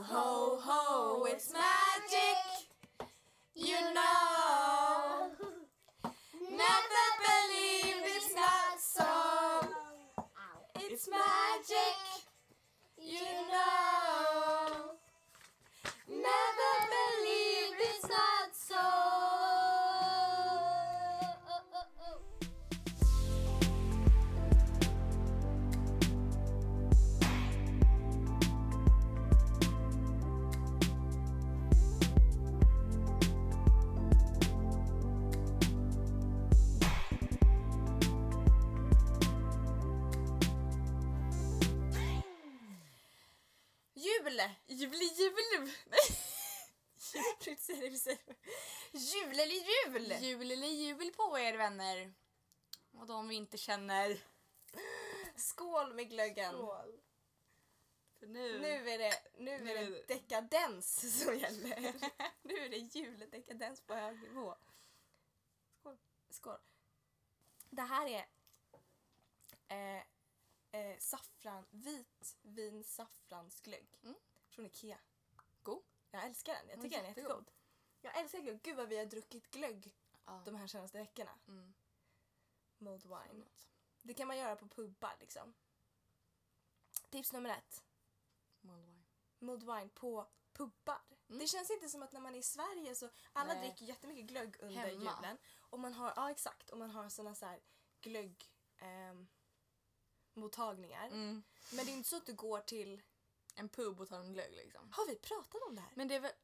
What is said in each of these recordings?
ho, ho, it's magic, you know. Never believe it's not so. It's magic, you know. Never believe it's not so. Jul på er vänner. Och de vi inte känner. Skål med glöggen. Skål. För Nu är det dekadens som gäller. Nu är det juledekadens på hög nivå. Skål. Det här är vitvinsaffransglögg från Ikea. God. Jag älskar den. Jag tycker den är jättegod. Jag älskar glögg. Gud vad vi har druckit glögg de här senaste veckorna. Mulled wine. Det kan man göra på pubbar liksom. Tips nummer 1. Mulled wine på pubbar. Det känns inte som att när man är i Sverige så alla dricker jättemycket glögg under julen. Och man har, exakt. Och man har såna så här glögg mottagningar. Men det är inte så att du går till en pub och tar en glögg liksom. Har vi pratat om det här? Men det är väl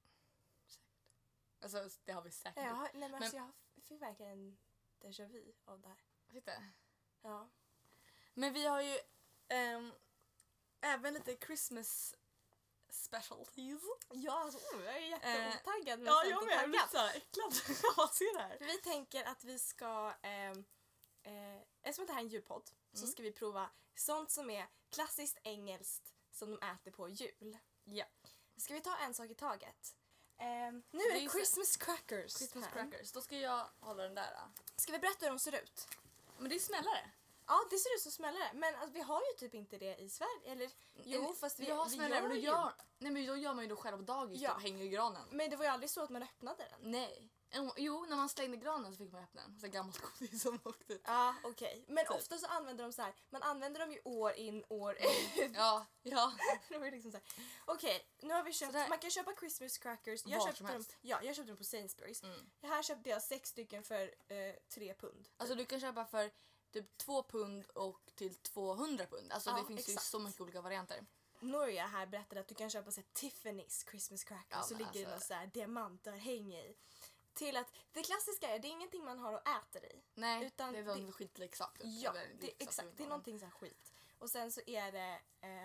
alltså det har vi säkert. Ja, nej, men alltså, jag fick verkligen en déjà vu av det här. Fick det? Ja. Men vi har ju även lite Christmas specialties. Ja, alltså, jag är jätteotaggad. Ja, jag med. Jag blir så här äcklad. Jag ser det här. Vi tänker att vi ska eftersom det här är en julpodd så ska vi prova sånt som är klassiskt engelskt som de äter på jul. Ja. Ska vi ta en sak i taget? Nu är det Christmas crackers. Christmas crackers. Då ska jag hålla den där. Ska vi berätta hur de ser ut? Men det är smällare. Ja, det ser ut som smällare. Men alltså, vi har ju typ inte det i Sverige. Eller, jo, fast vi har smällare. men nej, men då gör man ju då själv på dagis och hänger i granen. Men det var ju aldrig så att man öppnade den. Nej. Jo, när man slängde granen så fick man öppna den. Så gammalt godis som åkte ut. Ja, okej. Men ofta så använder de så här. Man använder dem ju år in, år ut. Ja. Det var liksom så här. Okej, nu har vi köpt. Man kan köpa Christmas crackers. Jag köpte dem på Sainsbury's. Här köpte jag 6 stycken för 3 pund. Alltså du kan köpa för typ 2 pund och till 200 pund. Alltså det finns ju så mycket olika varianter. Norge här berättade att du kan köpa så här, Tiffany's Christmas crackers. Så ligger det någon så här diamanter häng i. Till att det klassiska är det är ingenting man har och äter i. Nej, utan det är en skitleksak. Ja, exakt. Det är någonting så här skit. Och sen så är det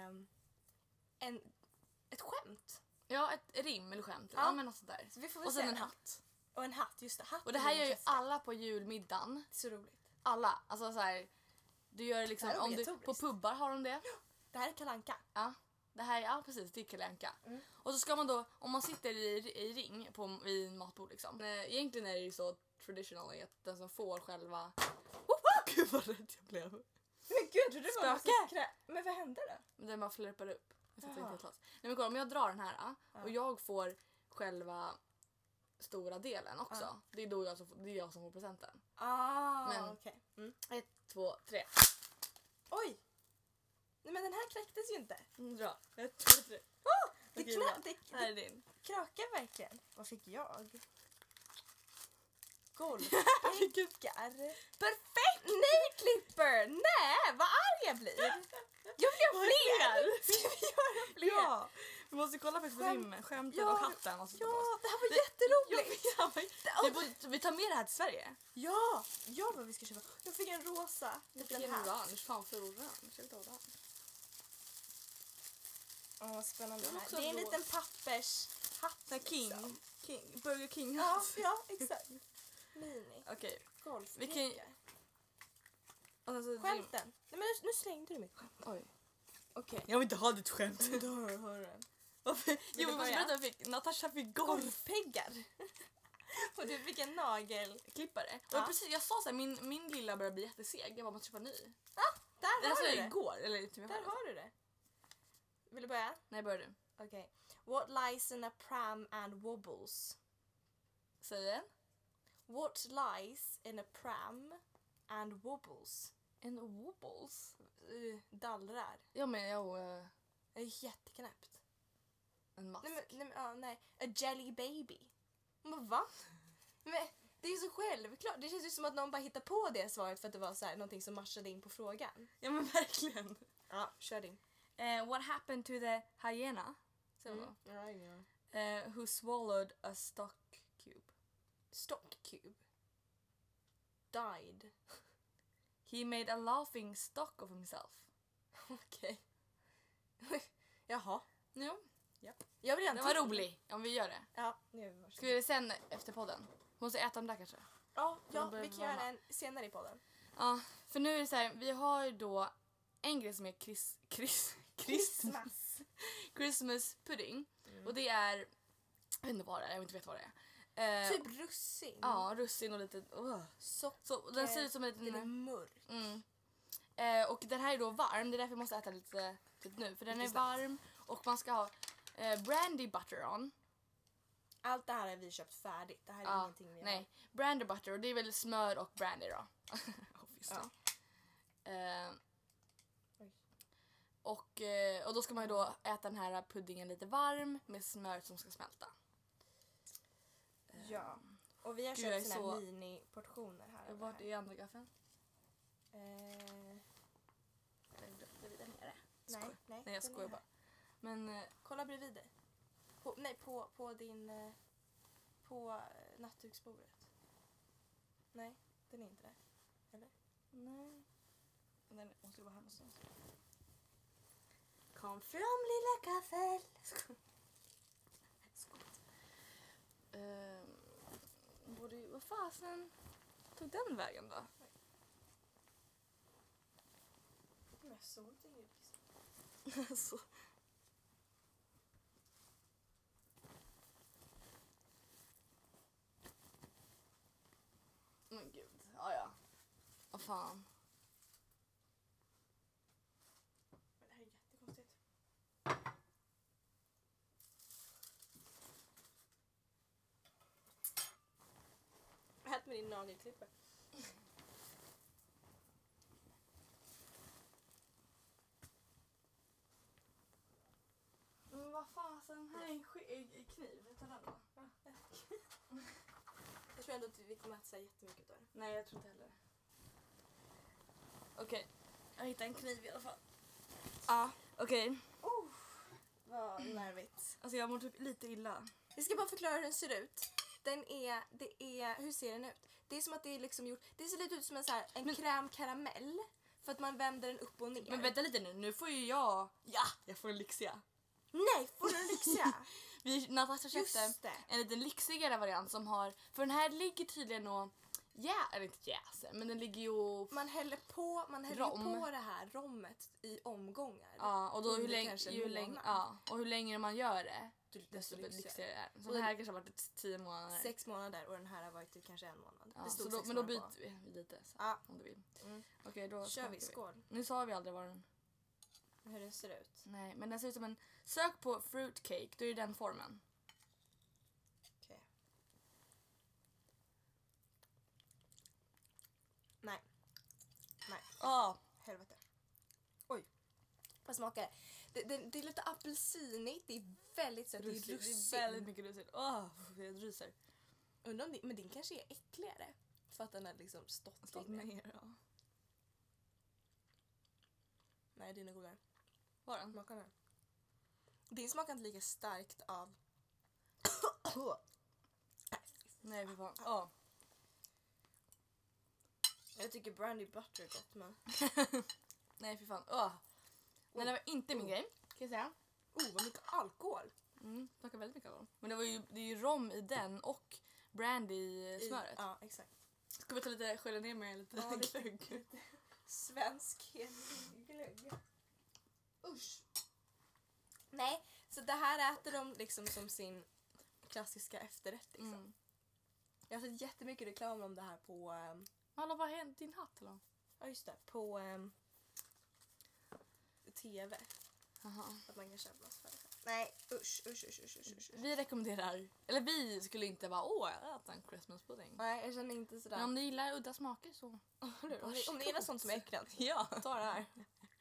ett skämt. Ja, ett rim eller skämt. Ja, men något sådär. Så vi får väl och sen säga en hatt. Och en hatt, just det. Och det här gör ju alla på julmiddagen. Så roligt. Alla. Alltså så här, du gör liksom, det om du, på pubbar har de det. Det här är Kalle Anka. Ja. Det här är precis, det är Kalle Anka. Och så ska man då, om man sitter i ring vid en matbord liksom. Egentligen är det ju så traditional att den som får själva... Gud vad rädd jag blev. Men gud, du var spöke. Men vad hände då? Den bara flörpar upp. Nej men kolla, om jag drar den här och jag får själva stora delen också. Det är då jag som får presenten. Men okej. 1, 2, 3. Oj! Nej, men den här knäcktes ju inte. Bra. 1, 2, 3. Det här är din. Krakar verkligen. Vad fick jag? Golfpeggar. Perfekt! Nej, Clipper! Nej, vad arg jag blir. Jag vill göra fler. Ska vi göra fler? Ja, vi måste kolla på skämtet och hatten. Och ja, det här var jätteroligt. Vi tar med det här till Sverige. Ja, vad vi ska köpa. Jag fick en rosa. Jag fick en orange. Fan för orange. Jag vill orange. Vad spännande det här. Det är en liten pappershatt. King. Burger King hatt. Ja, exakt. Mini. Okej. Golfpeggar. Skämten. Nej, men nu slängde du mitt skämt. Oj. Okej. Jag vill inte ha ditt skämt. Då hör du den. Jo, men berätta, Natasha fick golfpeggar. Och du fick en nagelklippare. Och precis, jag sa så här, min lilla börjar bli jätteseg. Jag bara, måste köpa ny. Ja, där har du det. Igår, eller där har du det. du börja? Nej, börjar du. Okej. What lies in a pram and wobbles? Säg igen. What lies in a pram and wobbles? En wobbles? Dallrar. Ja, men Det är jätteknäppt. en mask. Nej. A jelly baby. Men va? Men det är så självklart. Det känns ju som att någon bara hittar på det svaret för att det var så här, någonting som matchade in på frågan. Ja, men verkligen. Ja, kör din. What happened to the hyena? Who swallowed a stock cube? Stock cube. Died. He made a laughing stock of himself. Okej. Jaha. Jo, Jag vill den var rolig. Om vi gör det. Ja, nu Ska vi göra det sen efter podden? Måste äta den där kanske? Ja, Den vi börjar kan göra varma. den senare i podden. Ja, för nu är det så här, vi har ju då en grej som är Christmas pudding. Och det är, jag vet inte vad det är, jag vet inte vad det är. Typ russin. Ja, russin och lite, Socker. så den ser ut som en liten... Den är mörk. Och den här är då varm, det är därför jag måste äta lite nu. För den är Lite snabbt. varm och man ska ha brandy butter on. Allt det här har vi köpt färdigt. Det här är ingenting vi har. Nej, brandy butter och det är väl smör och brandy då. Obviously. Och då ska man ju då äta den här puddingen lite varm med smör som ska smälta. Ja. Och vi har Gud, jag är köpt såna här så- mini-portioner här. Vart är andra gaffeln? Nej, Nej, jag den skojar är bara. här. Men Kolla bredvid dig. På din... På nattduksbordet. Nej, den är inte där. Eller? nej. Den måste ju vara här någonstans. Kom fram lilla gaffel. Vad fasen tog den vägen då? Jag såg inte det. Alltså. Men gud, ja. Vad fan. Men det här är jättekonstigt. Ät med din nagelklipper. Men vad fasen, här är en kniv. Jag tar den då. Jag tror ändå att vi kommer att äta jättemycket av det. Nej, jag tror inte heller. Okej, jag hittade en kniv i alla fall. Ja. Okej, Vad nervigt. alltså jag mår typ lite illa. Vi ska bara förklara hur den ser ut. Hur ser den ut? Det är som att det är liksom gjort, det ser lite ut som en crème caramel. För att man vänder den upp och ner. Men vänta lite nu får ju jag får en lyxia. Nej, får du en lyxia? Natasha köpte Just det. en liten lyxigare variant som har, för den här ligger tydligen och eller inte jäser, men den ligger ju Man häller Rom. på det här rommet i omgångar. ja, och då hur under länge, kanske ju en länge, månad. ja, och hur länge man gör det desto lyxigare. lyxigare är det. Så Och den här kanske har varit 10 månader. 6 månader och den här har varit typ kanske 1 månad. Ja, Det stod så 6 men då månader byter på. vi lite så, Ja. om du vill. Mm. Okej, då Kör vi, smakar skål. Nu sa vi aldrig vad den. Hur den ser ut. Nej, men den ser ut som en, sök på fruitcake, då är det den formen. Okej. Nej. Helvete. Oj. Vad smakar det? Det är lite apelsinigt, det är väldigt sött, det är russin. Det är väldigt mycket russin. Jag ryser. Undrar om men din kanske är äckligare. För att den har liksom stått ner. ner, ja. Nej, din är godare. Var den? Smaka den. Din smakar inte lika starkt av... Nej, för fan. Jag tycker brandy butter är gott, men... Nej, för fan. Men det var inte min grej, kan jag säga. Vad mycket alkohol! Smakar väldigt mycket av. Men det är ju rom i den och brandy i smöret. Ja, exakt. Ska vi ta lite, skölja ner med lite glögg? Svensk glögg. Usch. Nej, så det här äter de liksom som sin klassiska efterrätt liksom. Jag har sett jättemycket reklam om det här på... Hallå, vad hände din hatt eller? Ja, just det. På TV. Aha. Att man kan köpa massa färdigt. Nej, usch. Vi rekommenderar, eller vi skulle inte vara jag äter en Christmas pudding. Nej, jag känner inte sådär. Men om ni gillar udda smaker så. Om ni gillar sånt som är äckligt. Ja. Ta det här.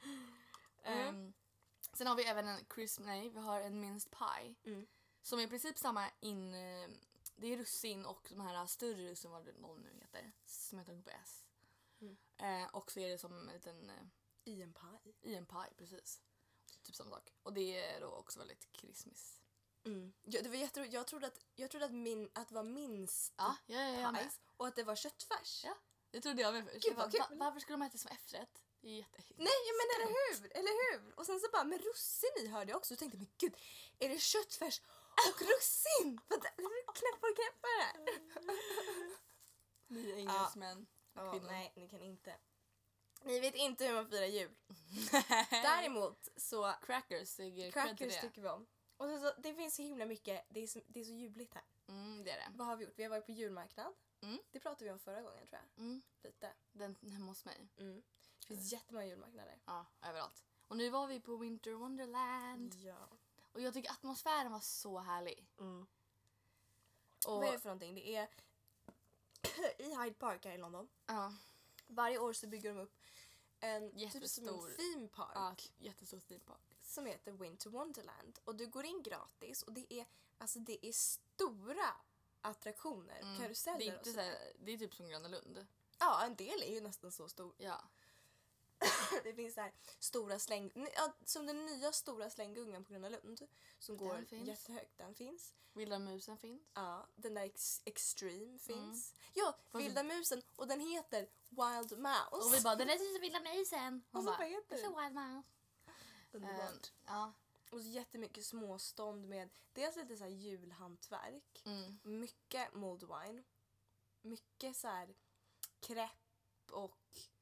Sen har vi även vi har en minced pie. Som är i princip samma det är russin och de här större russin vad de nu heter. Som heter på S. Och så är det som en liten... I en paj. I en paj, precis. Typ samma sak. Och det är då också väldigt krismis. Ja, det var jätteroligt. Jag trodde att det var minst pajs och att det var köttfärs. Ja, det trodde jag med först. Gud, vad kul. Varför skulle de äta som efterrätt? Det är jätteäckligt. Nej, men eller hur? Och sen så bara, med russin i hörde jag också. Och tänkte, men gud, är det köttfärs och russin? Knäppare. Ni är engelsmän. Nej, ni kan inte. Ni vet inte hur man firar jul. Däremot så... Crackers tycker vi om. Och så, det finns så himla mycket, det är så juligt här. Det är det. Vad har vi gjort? Vi har varit på julmarknad. Det pratade vi om förra gången, tror jag. Lite. Den hemma hos mig. Det finns jättemånga julmarknader. Ja, överallt. Och nu var vi på Winter Wonderland. Ja. Och jag tycker atmosfären var så härlig. Och vad är det för någonting? Det är i Hyde Park här i London. Ja. Varje år så bygger de upp en jättestor typ theme park. Ja, jättestor theme park. Som heter Winter Wonderland. Och du går in gratis och det är stora attraktioner, karuseller det är inte och sådär. det är typ som Gröna Lund. Ja, en del är ju nästan så stor. Ja. Det finns så här stora som den nya stora slänggungan på Gröna Lund som Den går finns. jättehögt. Den finns. Vilda musen finns. Ja, den där Extreme finns. Ja, Vilda musen och den heter Wild Mouse. Och vi bara, den är som Vilda musen. Och så vad heter den? Wild Mouse. Underbart. Ja. Och så jättemycket småstånd med dels lite så här julhantverk. Mycket mulled wine. Mycket så här crepe och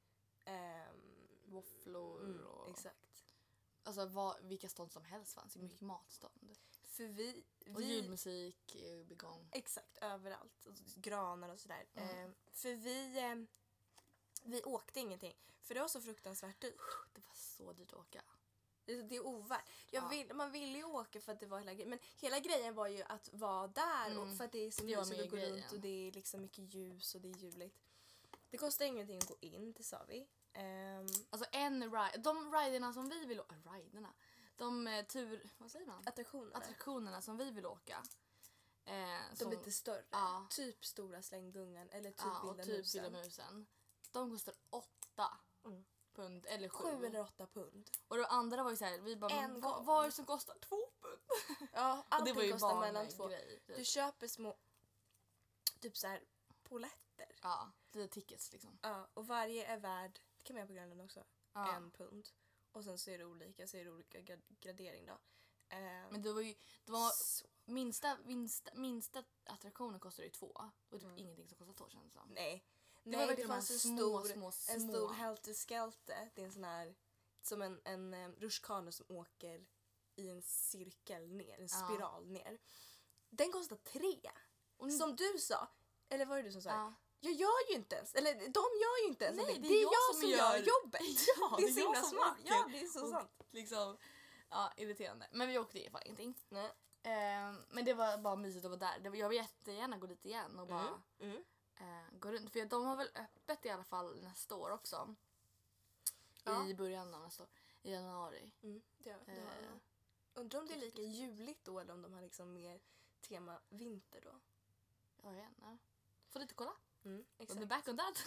våfflor och... Exakt. Alltså vilka stånd som helst fanns. Mycket matstånd. För vi och julmusik begång. Exakt, överallt. Och granar och sådär. För vi åkte ingenting. För det var så fruktansvärt dyrt. Det var så dyrt att åka. Det är ovärt. Man ville ju åka för att det var hela grejen. Men hela grejen var ju att vara där. Och för att det är så mysigt att gå runt. Och det är liksom mycket ljus och det är juligt. Det kostar ingenting att gå in, det sa vi. Alltså de riderna som vi vill åka... Riderna? Vad säger man? Attraktionerna som vi vill åka. De är lite större. Ja. Typ stora slänggungan. Eller typ Vilda musen. De kostar 8 pund eller 7. 7 eller 8 pund. Och de andra var ju såhär, vi bara, vad är det som kostar 2 pund? Ja, allting det var ju kostar mellan 2. Grej, typ. Du köper små typ såhär poletter. Ja, lite tickets liksom. Ja, och varje är värd, det kan man göra på Grönland också, 1 pund. Och sen så är det olika gradering då. Men det var minsta attraktionen kostade ju 2. Och typ ingenting som kostar 2 känns det som. Nej, det fanns en stor Helter-Skelter. Det är en sån här, som en rutschkana som åker i en cirkel ner, en spiral ner. Den kostar 3. Som du sa, eller var det du som sa? Jag gör ju inte ens, eller de gör ju inte ens. Nej, det är jag som gör jobbet. Ja, det är så himla smart. Ja, det är så sant. Liksom, irriterande. Men vi åkte i alla fall ingenting. Nej. Men det var bara mysigt att vara där. Jag vill jättegärna gå dit igen och bara gå runt. För de har väl öppet i alla fall nästa år också. I början av nästa år. I januari. Det har de. Undrar om det är lika juligt då eller om de har liksom mer tema vinter då. Ja, gärna. Får lite kolla. Exakt. We'll be back on that.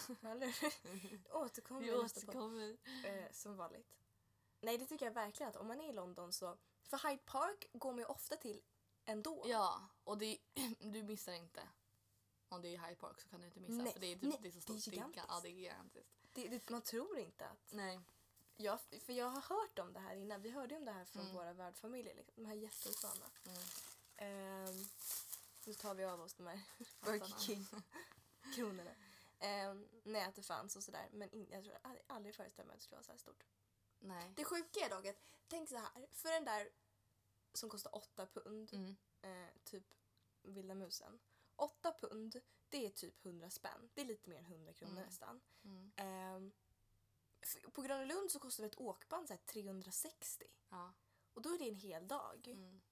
återkommer. Som vanligt. Nej, det tycker jag verkligen att om man är i London så... För Hyde Park går man ju ofta till ändå. Ja, och du missar inte. Om det är i Hyde Park så kan du inte missa. Nej, för det är, det är så stort. Det är gigantiskt. Ja, det är gigantiskt. Man tror inte att... Nej. För jag har hört om det här innan. Vi hörde om det här från våra värdfamiljer. Liksom. De här jättesköna. Nu tar vi av oss de här Burger King-kronorna. Nej, att det fanns och sådär. Men jag tror aldrig föreställt mig att det skulle vara så här stort. Nej. Det sjuka är dock att, tänk så här. För den där som kostar 8 pund. Typ Vilda musen. 8 pund, det är typ 100 spänn. Det är lite mer än 100 kronor nästan. På Gröna Lund så kostar ett åkband så här 360. Ja. Och då är det en hel dag.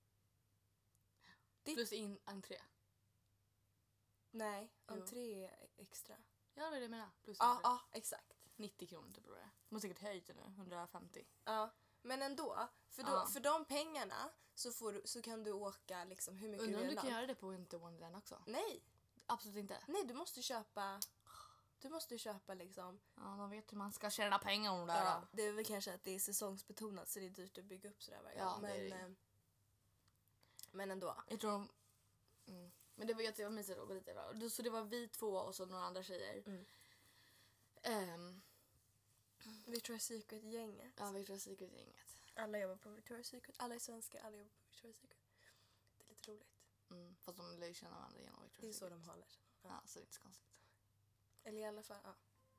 Plus in entré. Nej, entré är extra. Ja, det är det jag menar. Plus Ja, exakt. 90 kronor typ. De har säkert höjt det nu, 150. Ja, men ändå. För de pengarna så kan du åka liksom hur mycket Undrar om du kan vill. göra det på Winter Wonderland också? Nej, Absolut inte. nej, du måste köpa liksom. Ja, de vet hur man ska tjäna pengar om det där. Ja, det är väl kanske att det är säsongsbetonat så det är dyrt att bygga upp sådär varje Ja, gång. Men ändå. Jag tror de... Men det var mysigt att gå dit. Så det var vi två och så några andra tjejer. Victoria's Secret-gänget. Ja, Victoria's Secret-gänget. Alla jobbar på Victoria's Secret. Alla är svenskar, alla jobbar på Victoria's Secret. Det är lite roligt. Fast de lär ju känna varandra genom Victoria's Secret. Det är så de håller. Ja, så det är inte så konstigt. Eller i alla fall, ja.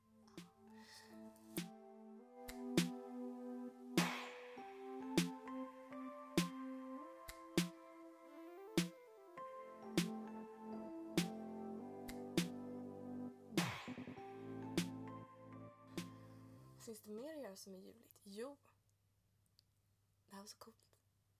Finns det mer att göra som är juligt? Jo. Det här var så coolt.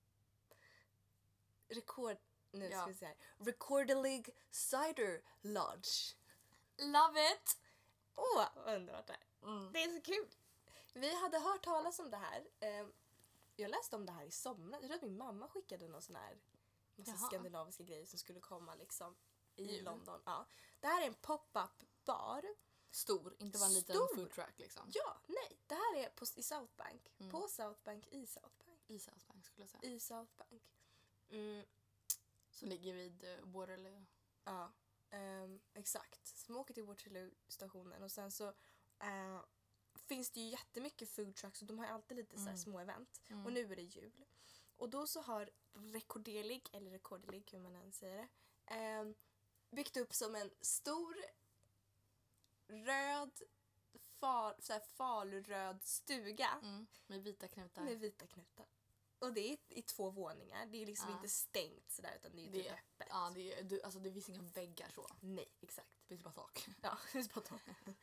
Nu ska vi se här. Recorderlig Cider Lodge. Love it! Vad underbart det här. Det är så kul. Vi hade hört talas om det här. Jag läste om det här i somras. Jag tror att min mamma skickade någon sån här massa skandinaviska grejer som skulle komma liksom i London. Ja. Det här är en pop-up bar. Stor, inte bara en liten food truck liksom. Ja, nej. Det här är i South Bank. På South Bank, i South Bank. I South Bank skulle jag säga. I South Bank. Som ligger vid Waterloo. Ja, exakt. Så man åker till Waterloo-stationen och sen så finns det ju jättemycket food trucks och de har alltid lite så här små event. Och nu är det jul. Och då så har Rekorderlig, hur man än säger det, byggt upp som en stor röd falröd stuga med vita knutar. Och det är i 2 våningar. Det är liksom inte stängt sådär utan det är typ öppet. Ja, det finns inga väggar så. Nej, exakt. Det finns bara tak. Ja, det finns bara tak.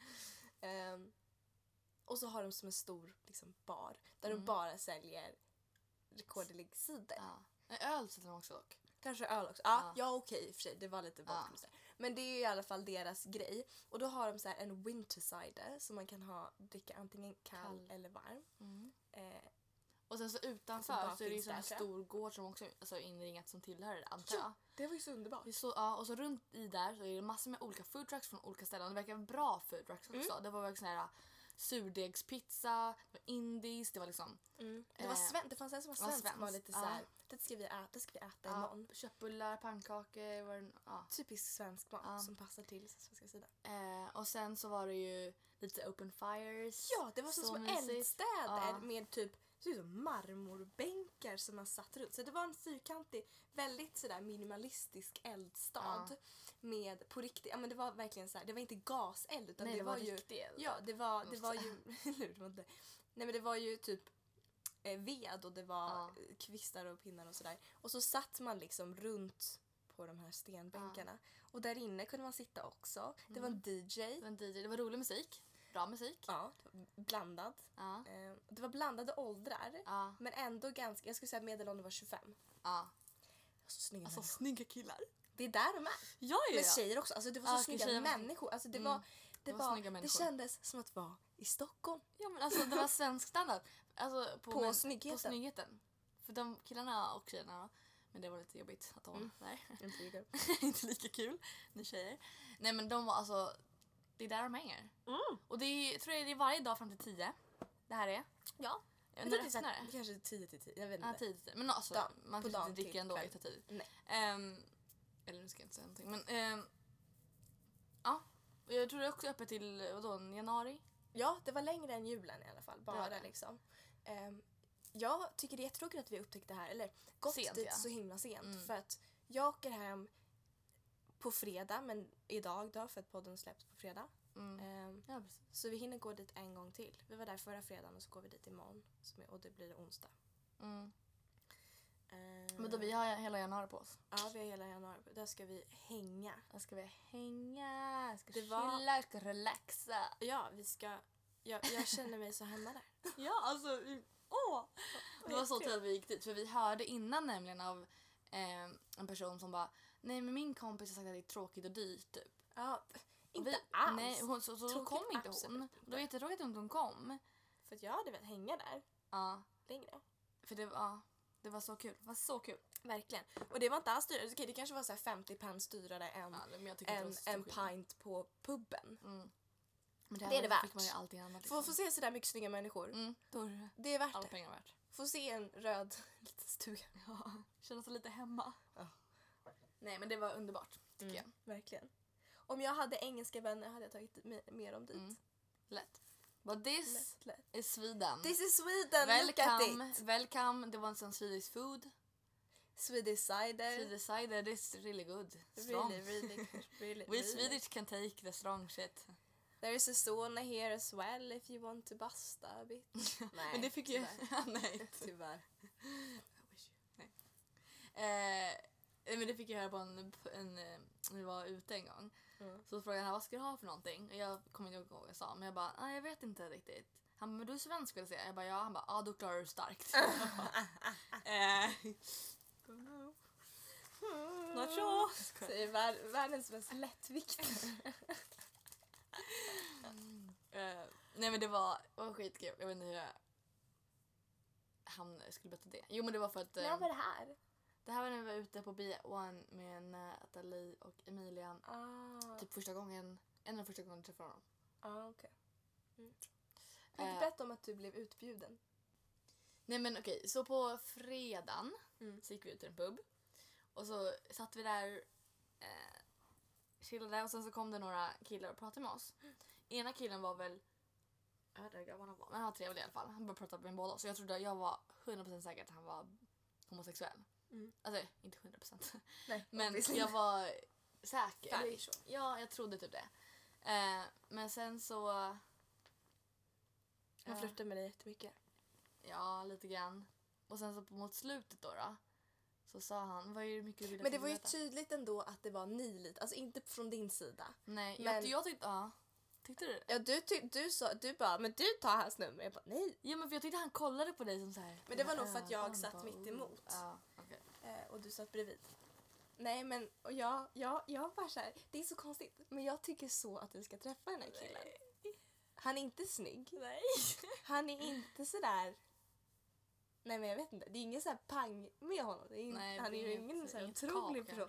Och så har de som en stor liksom, bar där de bara säljer Rekorderlig cider. Ja. En öl sätter de också dock. Kanske öl också. Ja, okej, i och för sig. Det var lite bakgrunds. Men det är ju i alla fall deras grej. Och då har de så här en winter cider som man kan dricka antingen kall eller varm. Och sen så utanför så är det ju en stor gård som också är inringat som tillhör det, antar jag. Det var ju så underbart. Och så runt i där så är det massor med olika food trucks från olika ställen. Det verkar bra food trucks också. Det var verkligen sån här surdegspizza, det var indies, det var liksom... Det fanns en som var svensk som var lite såhär, det ska vi äta imorgon. Köttbullar, pannkakor, typisk svensk mat som passar till svenska sidan. Och sen så var det ju lite open fires. Ja, det var så små eldstäder med typ som marmorbänkar som man satt runt. Så det var en fyrkantig, väldigt sådär minimalistisk eldstad med på riktigt, ja men det var verkligen så här, det var inte gaseld utan det var ju riktig eld. Ja, det var ju nej men det var ju typ ved och det var kvistar och pinnar och sådär. Och så satt man liksom runt på de här stenbänkarna. Och där inne kunde man sitta också. Det var en DJ. Det var rolig musik. Bra musik. Ja, blandad. Det var blandade åldrar. Men ändå ganska, jag skulle säga medelåldern var 25. Alltså snygga killar. Det är där de är. Ja. Men tjejer också. Alltså det var så snygga människor. Alltså det var människor. Det kändes som att vara i Stockholm. Ja men alltså det var svensk standard. Alltså på snyggheten. På snyggheten. För de killarna och tjejerna, men det var lite jobbigt att de där. Inte lika kul. Ni tjejer. Nej men de var alltså, det är där de hänger. Och det är, tror jag det är varje dag fram till 10. Det här är. Ja. Jag tror det är kanske 10 till 10. Jag vet inte. 10 till 10. Men alltså man kanske inte dricker ändå i tid. Nej. Eller nu ska jag inte säga någonting. Men jag tror det är också öppet till januari. Ja, det var längre än julen i alla fall. Bara liksom. Jag tycker det är jättetråkigt att vi upptäckte det här. Eller gått sent, dit så himla sent. För att jag åker hem på fredag. Men idag då, för att podden släpps på fredag. Ja, precis. Så vi hinner gå dit en gång till. Vi var där förra fredagen och så går vi dit imorgon. Och det blir onsdag. Men då vi har hela januari på oss. Ja, vi har hela januari. Där ska vi hänga. Jag ska chilla, jag ska relaxa. Ja, vi ska... Jag känner mig så hemma där. Ja, alltså Det var så till att vi gick dit. För vi hörde innan nämligen av en person som bara, nej men min kompis har sagt att det är tråkigt och dyrt typ. Ja, inte alls. Nej, så kom inte hon. Det var jättetråkigt att hon kom. För att jag hade velat hänga där längre. För det var så kul. Det var så kul. Verkligen. Och det var inte alls dyrare. Okej, det kanske var så här 50 pence dyrare än en pint på puben. Men det är det värt. Fick man ju allting annat, liksom. Få se så där mycket snygga människor. Det är värt alla det. pengar värt. Få se en röd liten stuga. Ja, känna sig lite hemma. Nej, men det var underbart tycker jag. Verkligen. Om jag hade engelska vänner hade jag tagit mer om dit. Lätt. But this is Sweden. This is Sweden. Look at it. Welcome. Det var some Swedish food. Swedish cider. Swedish cider is really good. Strong. Really. We Swedish can take the strong shit. There is a sauna here as well if you want to basta a bit. Nej, men det fick ju... Nej, tyvärr. Men det fick jag höra på när vi var ute en gång. Så frågade han, vad ska du ha för någonting? Och jag kommer inte ihåg vad jag sa, men jag bara, jag vet inte riktigt. Han bara, men du är svensk vill jag säga. Jag bara, ja. Han bara, då klarar du starkt. Not sure. Det är världens mest lättvikt. Nej men det var skitkul. Jag vet inte hur han skulle berätta det. Jo men det var för att... När var det här? Det här var när vi var ute på B1 med Nathalie och Emilia. Typ första gången jag träffade honom. Okej. Kan du berätta om att du blev utbjuden? Nej men okej, så på fredagen så gick vi ut till en pub. Och så satt vi där, chillade och sen så kom det några killar och pratade med oss. Ena killen var väl, jag vet inte vad han var, men han var trevlig i alla fall. Han började prata med båda, så jag trodde jag var 100% säker att han var homosexuell. Alltså, inte 100%. Nej, men jag var säker. Ja, jag trodde typ det. Men sen så... Han flörtade med dig jättemycket. Ja, lite grann. Och sen så mot slutet då så sa han, vad är det mycket du vill. Men det var ju tydligt ändå att det var ni lite, alltså inte från din sida. Nej, men jag tyckte, tyckte du det? Ja, du sa, du bara, men du tar hans nummer. Jag bara, nej. Ja, men för jag tyckte han kollade på dig som så här. Men det var nog för att jag satt mitt emot. Ja, okej. Och du satt bredvid. Nej, men och jag bara så här, det är så konstigt, men jag tycker så att du ska träffa den här killen. Han är inte snygg. Nej. Han är inte så där. Nej, men jag vet inte. Det är ingen så här pang med honom. Han är ju ingen så här otrolig person.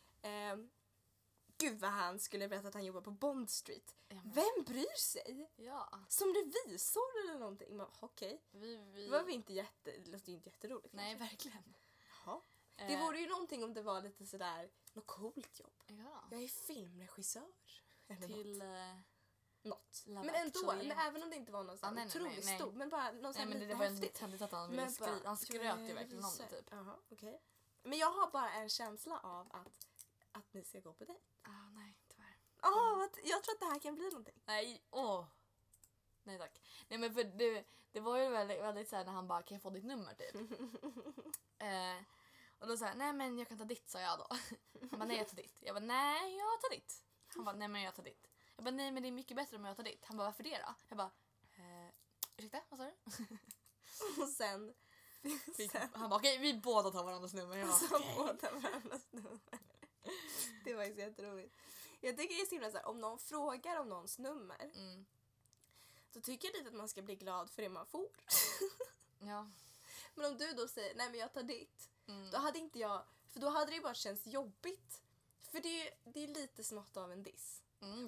Gud vad han skulle berätta att han jobbar på Bond Street. Vem bryr sig? Ja. Som revisor eller någonting. Men okej. Det var vi inte det låter ju inte jätteroligt. Nej, verkligen. Jaha. Det vore ju någonting om det var lite sådär något coolt jobb. Ja. Jag är filmregissör. Eller till något. Men ändå, men även om det inte var någon sån otroligt stor, men bara någon sån lite häftigt. Han skröt ju verkligen om det typ. Jaha, okej. Men jag har bara en känsla av att ni ska gå på det. Nej, tyvärr. Jag tror att det här kan bli någonting. Nej, nej tack. Nej men för det var ju väldigt så här när han bara, kan jag få ditt nummer typ? Och då sa jag, nej men jag kan ta ditt, sa jag då. Han bara, nej jag tar ditt. Jag bara, nej jag tar ditt. Han bara, nej men jag tar ditt. Jag bara, nej men det är mycket bättre om jag tar ditt. Han bara, varför det då? Jag bara, ursäkta, vad sa du? Och sen han bara, okej vi båda tar varandras nummer. Jag bara, båda varandras nummer. Det var ju så jätteroligt. Jag tycker det är så himla så här, om någon frågar om någons nummer så tycker jag lite att man ska bli glad för det man får. Ja. Men om du då säger, nej men jag tar ditt, då hade inte jag, för då hade det ju bara känts jobbigt. För det är lite smått av en diss.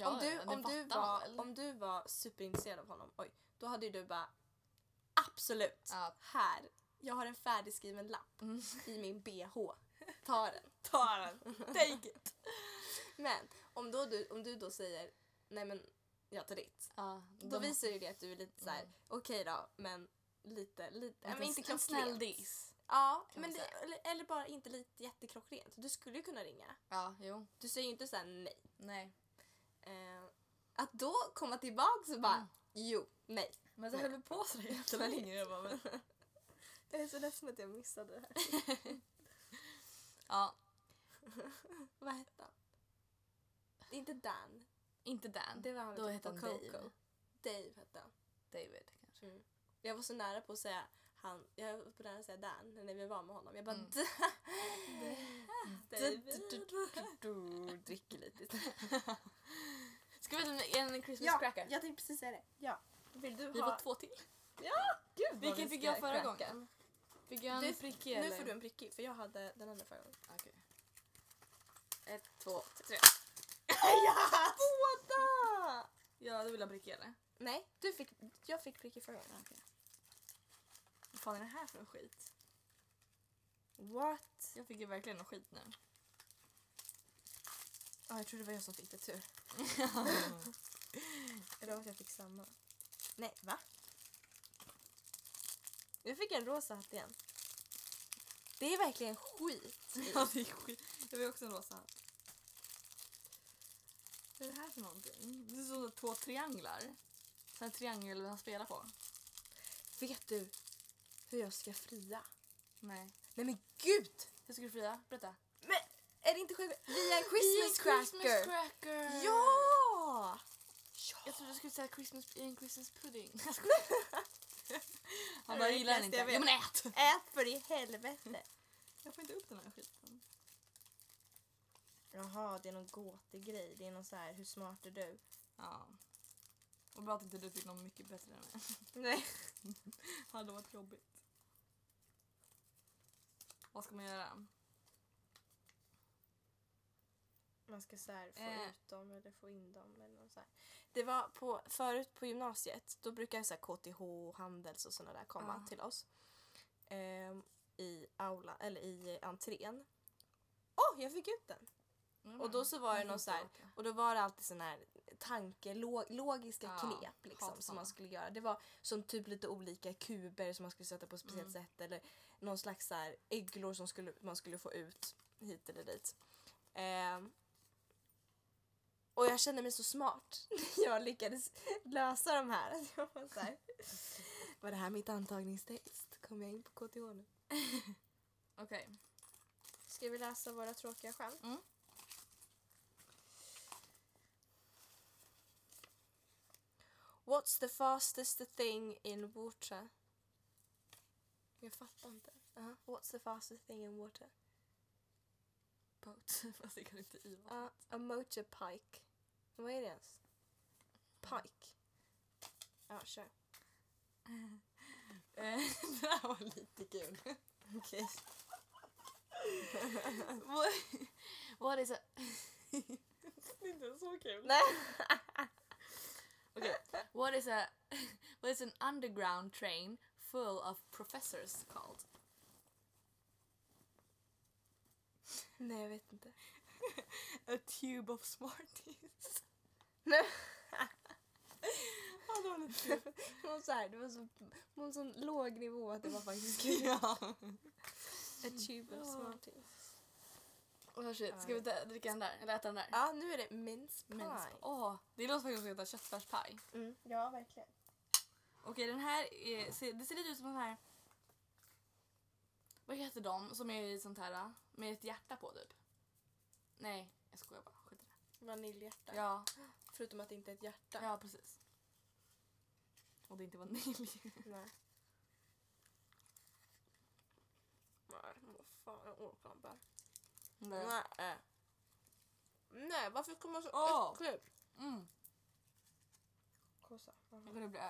Om du var superintresserad av honom, då hade ju du bara, absolut, här, jag har en färdigskriven lapp i min BH. Ta den. Take it. Men om du då säger, nej men jag tar ditt. Då visar ju det att du är lite så här, okej då, men lite men inte klockrent. Snäll diss. Ja, men eller bara inte lite jätteklockrent. Du skulle ju kunna ringa. Ja, jo. Du säger ju inte så här nej. Nej. Att då komma tillbaka så bara, nej. Men så höll vi på så jättelänge. Jag är så ledsen att jag missade det här. Ja. Vad hette han? Det är inte Dan. Inte Dan. Det var han. Då hette han Dave. Dave hette han. David kanske. Jag var så nära på att säga jag var på den att säga Dan när vi var med honom. Jag bara dricker lite. Ska vi ta en Christmas cracker? Jag tänkte precis säga det. Ja. Vill du vi ha... får 2 till. Ja, gud. Vilken fick jag förra gången? Fick jag en prickig eller? Nu får du en prickig, för jag hade den andra förra gången. Okej. 1, 2, 3. Ja! Båda! Ja, du vill ha prickig eller? Nej, jag fick prickig förra gången. Okej. Vad fan är det här för en skit? What? Jag fick ju verkligen någon skit nu. Jag tror det var jag som fick det, tur. Eller att jag fick samma. Nej, va? Jag fick en rosa hatt igen. Det är verkligen skit. Ja, det är skit. Jag vill också en rosa hatt. Vad är det här för någonting? Det är så 2 trianglar. Så en triangel man spelar på. Vet du hur jag ska fria? Nej. Nej men gud! Hur ska du fria? Berätta. Men är det inte sjukt? Via en Christmas cracker! cracker! Ja! Jag trodde du skulle säga en Christmas pudding. Han bara gillar den inte. Ja, men ät! Ät för i helvete! Jag får inte upp den här skiten. Jaha, det är någon gåtegrej. Det är någon så här, hur smart är du? Ja. Och bra att inte du fick någon mycket bättre än mig. Nej. Det hade varit jobbigt. Vad ska man göra? Man ska så här, få ut dem eller få in dem eller något så här. Det var förut på gymnasiet, då brukar så här KTH, Handels och såna där komma till oss. I aula eller i entrén. Jag fick ut den. Och då så var det någon så här, och då var det alltid sån här logiska knep liksom som man skulle göra. Det var som typ lite olika kuber som man skulle sätta på ett speciellt sätt eller någon slags så här ägglor som man skulle få ut hit eller dit. Och jag kände mig så smart när jag lyckades lösa de här. Jag var så här, var det här mitt antagningstext? Kommer jag in på KTH nu? Okej. Ska vi läsa våra tråkiga skämt? What's the fastest thing in water? Jag fattar inte. What's the fastest thing in water? Boat. Fast det kan inte i A motorpike. Vad är det ens? Pike. Ja, kör. Det här var lite kul. Okej. What is a... Det är inte så kul. Nej. Okay. What is an underground train full of professors called? Nej, jag vet inte. A tube of smarties. Nej. Ja, det var lite kul. Det var så på en sån låg nivå att det var faktiskt kul. Ja. A tube of smarties. Shit. Ska vi dricka den där? Eller äta den där? Ja, nu är det mince pie. Det låter faktiskt som att äta köttfärspaj. Ja, verkligen. Okej, den här det ser lite ut som den här. Vad heter de som är i sånt här med ett hjärta på typ? Nej, jag skojar bara. Skit i det. Vaniljhjärta. Ja. Förutom att det inte är ett hjärta. Ja, precis. Och det är inte vanilj. Nej. Nej, vad fan, jag orkar inte. Nej. Nej, varför kommer man så äckligt? Kossa. Jag kunde bli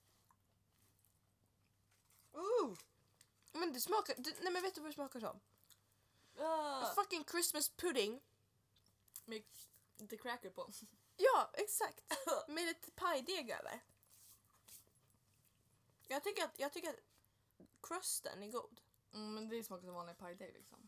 Men det smakar... nej, men vet du vad det smakar som? A fucking Christmas pudding. Med lite cracker på. Ja, exakt. Med lite pajdeg över. Jag tycker att crusten är god. Men det smakar som vanlig pajdeg liksom.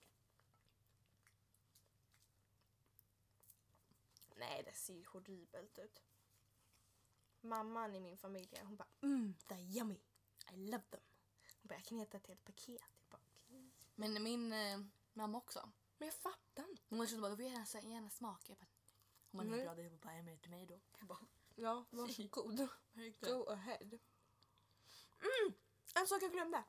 Nej, det ser horribelt ut. Mamman i min familj, hon bara they're yummy. I love them. Hon bara, jag kan äta ett helt paket. Jag bara, okay. Men min mamma också. Men jag fattar inte. Hon var bara, då vill jag gärna smaka. Jag bara, om man är bra, det är bara med till mig då. Jag bara, ja, varsågod. Go ahead. En sak jag glömde.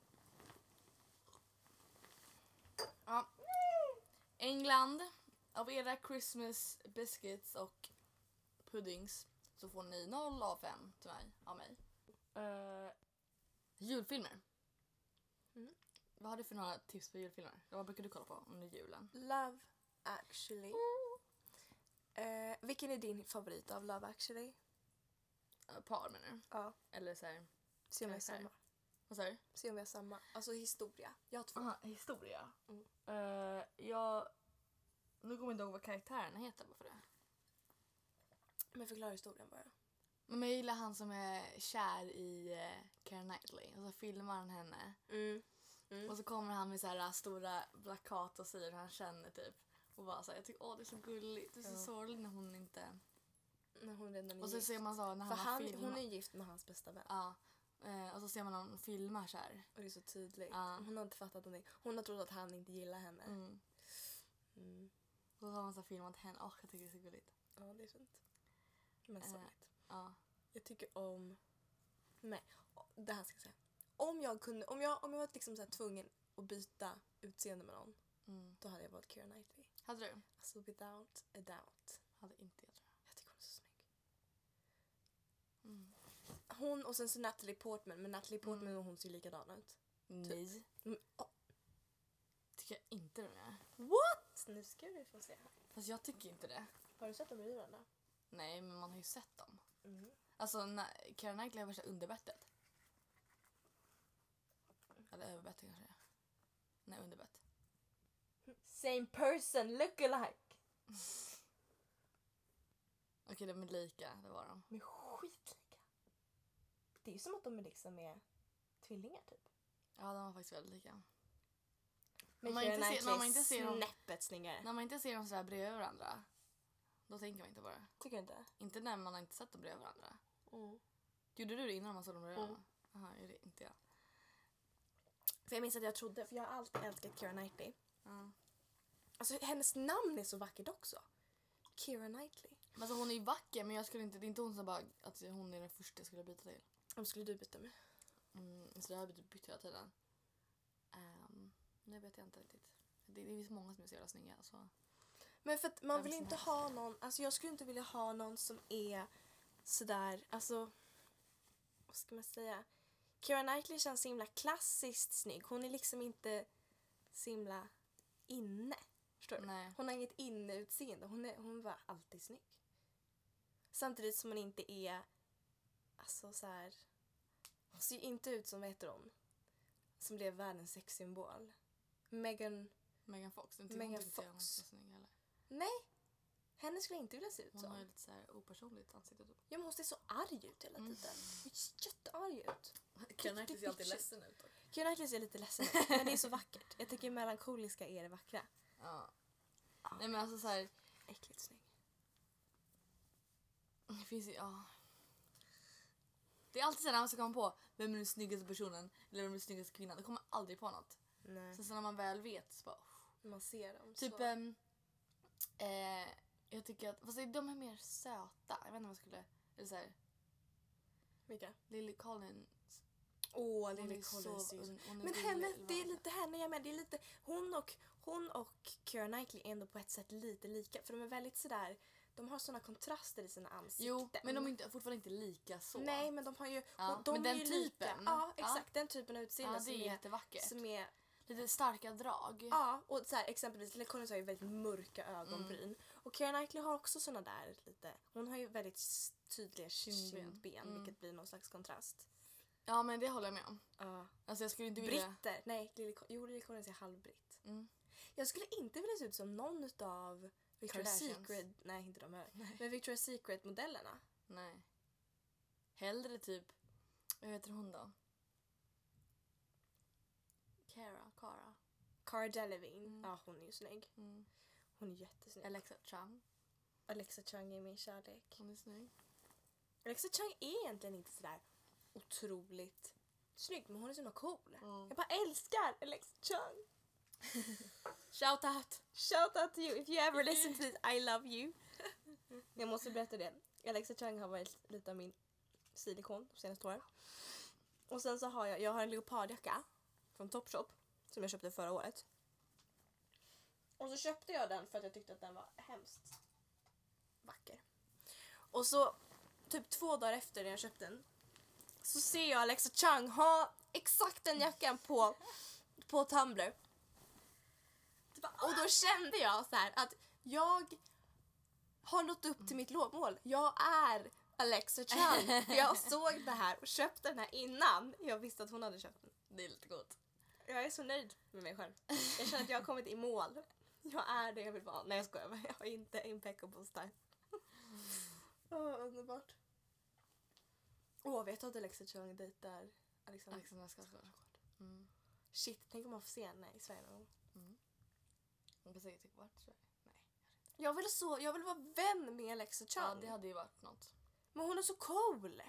Ja. England, av era Christmas biscuits och puddings så får ni 0 av 5 till mig, av mig. Julfilmer. Vad har du för några tips på julfilmer? Vad brukar du kolla på under julen? Love Actually. Vilken är din favorit av Love Actually? Par menar du? Ja. Eller så här. Se om vi har samma. Vad sa du? Se om vi har samma. Alltså historia. Jag har 2. Aha, historia. Nu kommer jag inte ihåg vad karaktärerna heter bara för det. Men förklara historien bara. Men jag gillar han som är kär i Keira Knightley. Och så filmar han henne. Och så kommer han med så här stora plakat och säger hur han känner typ. Och bara så här, jag tycker det är så gulligt. Det är så sorgligt när hon inte... När hon redan är och så gift. ser man så när han filmar. Hon är gift med hans bästa vän. Ja. Och så ser man honom filma så här. Och det är så tydligt. Ja. Hon har inte fattat någonting. Hon har trott att han inte gillar henne. Och så har man så filmat henne. Jag tycker det är så gulligt. Ja, det är fint. Men sorgligt. Ja. Jag tycker om... Nej, det här ska jag säga. Om jag var liksom så här tvungen att byta utseende med någon, då hade jag valt Keira Knightley. Hade du? Alltså without a doubt. Hade inte jag, tror jag. Jag tycker hon är så snygg. Hon och sen så Natalie Portman. Men Natalie Portman och hon ser likadan ut. Nej. Tycker jag inte de är. What? Nu ska du få se här. Fast jag tycker inte det. Har du sett dem bredvid varandra? Nej, men man har ju sett dem. Alltså, Keira Knightley har värsta underbettet. Eller överbettet kanske. Nej, underbett. Same person, look alike. Okej, de är lika, det var de. De är skitlika. Det är ju som att de liksom är tvillingar typ. Ja, de var faktiskt väldigt lika. Men man inte ser dem, snäppet snyggare. när man inte ser dem så här bredvid varandra, då tänker man inte på det. Tycker du inte? Inte när man har inte sett dem bredvid varandra. Gjorde du det innan man såg dem bredvid varandra? Jaha, gjorde det inte jag. För jag minns att jag trodde, för jag har alltid älskat Keira Knightley. Alltså hennes namn är så vackert också. Keira Knightley. Alltså hon är ju vacker, men jag skulle inte, det är inte hon som bara att hon är den första jag skulle byta till. Vem skulle du byta med? Så jag har bytt hela tiden. Nu vet jag inte riktigt. Det är så många som är så jävla snygga. Så. Men för att man vill inte ha någon, alltså jag skulle inte vilja ha någon som är sådär, alltså vad ska man säga? Keira Knightley känns så himla klassiskt snygg. Hon är liksom inte så himla inne. Förstår du? Nej. Hon har inget inneutseende. Hon var alltid snygg. Samtidigt som hon inte är alltså så här. Hon ser inte ut som, vad heter hon? Som blev världens sexsymbol. Megan Fox. Megan Fox. Hon är så snygg, eller? Nej. Henne skulle jag inte vilja se ut hon som. har ju lite så här opersonligt ansikte typ. Ja, men hon ser så arg ut hela tiden. Hon ser jättearg ut. Keira Knightley ser alltid ledsen ut. Keira Knightley ser lite ledsen ut, men det är så vackert. Jag tycker melankoliska är det vackra. Ja. Nej, men alltså så här. Äckligt snygg. Det finns ju, det är alltid så när man ska komma på vem är den snyggaste personen eller vem är den snyggaste kvinnan. Det kommer aldrig på något. Nej. Sen så när man väl vet så bara... Man ser dem Typ, så. jag tycker att... Fast de är mer söta. Jag vet inte om jag skulle... Eller så här, Vilka? Lily Collins. Lily Collins. Men henne, det är lite henne jag med. Det är lite... Hon och Keira Knightley är ändå på ett sätt lite lika. För de är väldigt sådär... De har såna kontraster i sina ansikten. Jo, men de är fortfarande inte lika så. Nej, men de har ju... Ja, de men är den ju typen. lika. Ja, exakt. Den typen av utseende Ja, det är jättevackert. Som är... Lite starka drag. Ja, och så här, exempelvis Lily Collins har ju väldigt mörka ögonbryn. Och Keira Knightley har också såna där lite... Hon har ju väldigt tydliga kindben, vilket blir någon slags kontrast. Ja, men det håller jag med om. Ja. Alltså jag skulle inte vilja... Britter. Nej, Lily Collins är halvbritt. Jag skulle inte vilja se ut som någon utav Victoria's Secret. Nej, inte de här. Nej. Men Victoria's Secret-modellerna. Nej. Hellre typ... Vad heter hon då? Cara Delevingne. Ja, hon är ju snygg. Hon är jättesnygg. Alexa Chung är min kärlek. Hon är snygg. Alexa Chung är egentligen inte sådär otroligt snygg, men hon är så himla cool. Jag bara älskar Alexa Chung. Shout out to you. If you ever listen to this, I love you. Jag måste berätta det. Alexa Chung har varit lite av min stilikon de senaste åren. Och sen så har jag har en leopardjacka från Topshop som jag köpte förra året. Och så köpte jag den för att jag tyckte att den var hemskt vacker. Och så typ 2 dagar efter när jag köpte den så ser jag Alexa Chung ha exakt den jackan på Tumblr. Och då kände jag så här att jag har nått upp till mitt mål. Jag är Alexa Chung. För jag såg det här och köpte den här innan jag visste att hon hade köpt den. Det är lite gott. Jag är så nöjd med mig själv. Jag känner att jag har kommit i mål. Jag är det jag vill vara. Nej, jag skojar. Jag har inte impeccable style. Underbart. Vet du att Alexa Chung dejtar Alexander Skarsgård? Shit, tänk om man får se henne i Sverige någon gång. Jag får säkert vart tror jag. Nej. Jag vill vara vän med Alexa Chung. Ja, det hade ju varit något. Men hon är så cool.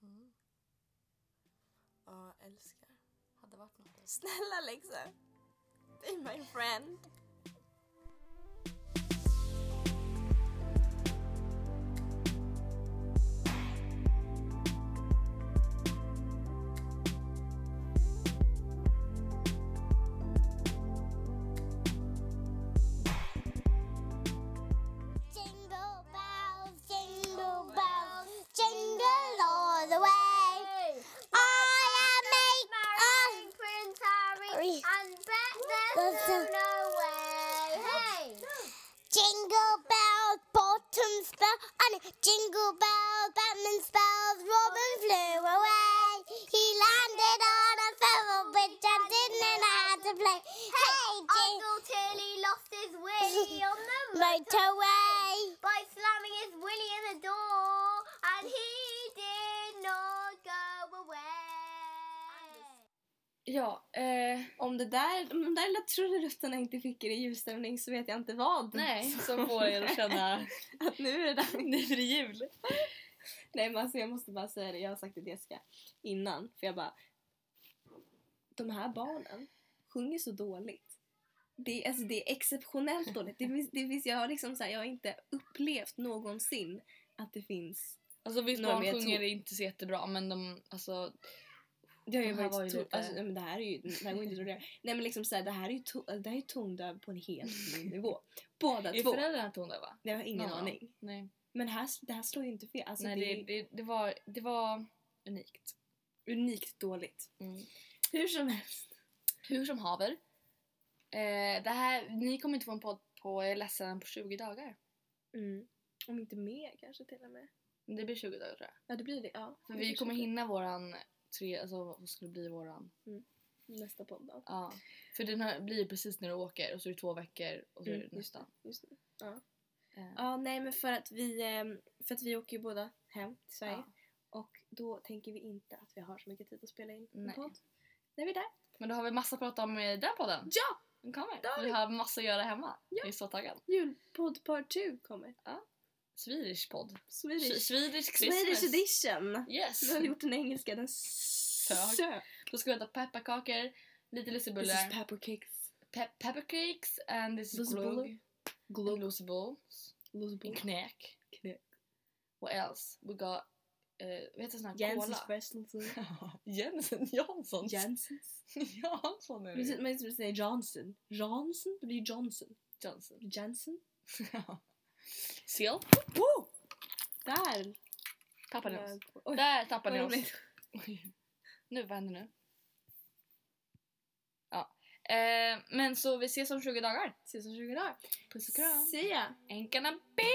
Ja, älskar. Hade varit något. Snälla Alexa. Be my friend. Jingle bells, bottoms bell, and jingle bells, Batman spells, Robin flew away. He landed on a feather bridge and didn't know how to play. Hey, Uncle Tilly lost his willy on the motorway by slamming his willy in the door, and he did not go away. Ja, Om de där lilla trudeluttarna inte fick er i julstämning så vet jag inte vad. nej, som får er att känna Att nu är det där. nu är det jul. Nej, men alltså jag måste bara säga det. Jag har sagt det till Jessica innan. För jag bara... De här barnen sjunger så dåligt. Det är exceptionellt dåligt. Jag har liksom så här, jag har inte upplevt någonsin att det finns... Alltså visst, några barn mer sjunger inte så jättebra, men de, alltså... Det har ju De här var varit ju lite- alltså, men det här går inte att röra. Nej, men liksom så här, det här är ju tondöv på en helt ny nivå. Båda Är två. föräldrarna tondöva? Jag har ingen Ja. aning. Nej, Men det här slår ju inte fel. Alltså, nej det var unikt. unikt dåligt. Mm. Hur som helst. Hur som haver. Det här, ni kommer inte få en podd på, jag är ledsen, på 20 dagar. Om inte mer kanske till och med. Men det blir 20 dagar tror jag. Ja, det blir det. Ja. För vi kommer hinna våran alltså vad skulle bli våran? Nästa podd då. Ja. För den här blir precis när du åker och så är det 2 veckor och så är det nästan. Just det. Ja. Ja, nej, men för att vi åker ju båda hem till Sverige. Ja. Och då tänker vi inte att vi har så mycket tid att spela in en Nej. podd. När vi är där. Men då har vi massa att prata om i den podden. Ja! Den kommer. Då har Vi vi. har massa att göra hemma. Ja. Jag är så taggad. Julpodd part 2 kommer. Swedish podd. Swedish Swedish Christmas. edition. Yes. Vi har gjort den engelska. Den Sök. Då ska vi äta pepparkakor, lite This is lussebullar, peppercakes. peppercakes and this is Lussebullar. glögg, lussebulls, knäck. What else? We got, vet du sån här Jensens cola? frestelser. Jansson. Jensens. Jansson är det. Men som säger Johnson. Johnson? Det blir Johnson. Johnson. Jensen. Sil. Oh! Där. Tappade ni oss. Oj. Där tappade ni Oj, oss. Nu, vad händer nu? Ja. Men så vi ses om 20 dagar. Ses om 20 dagar. Puss och kram. See ya. Ain't gonna be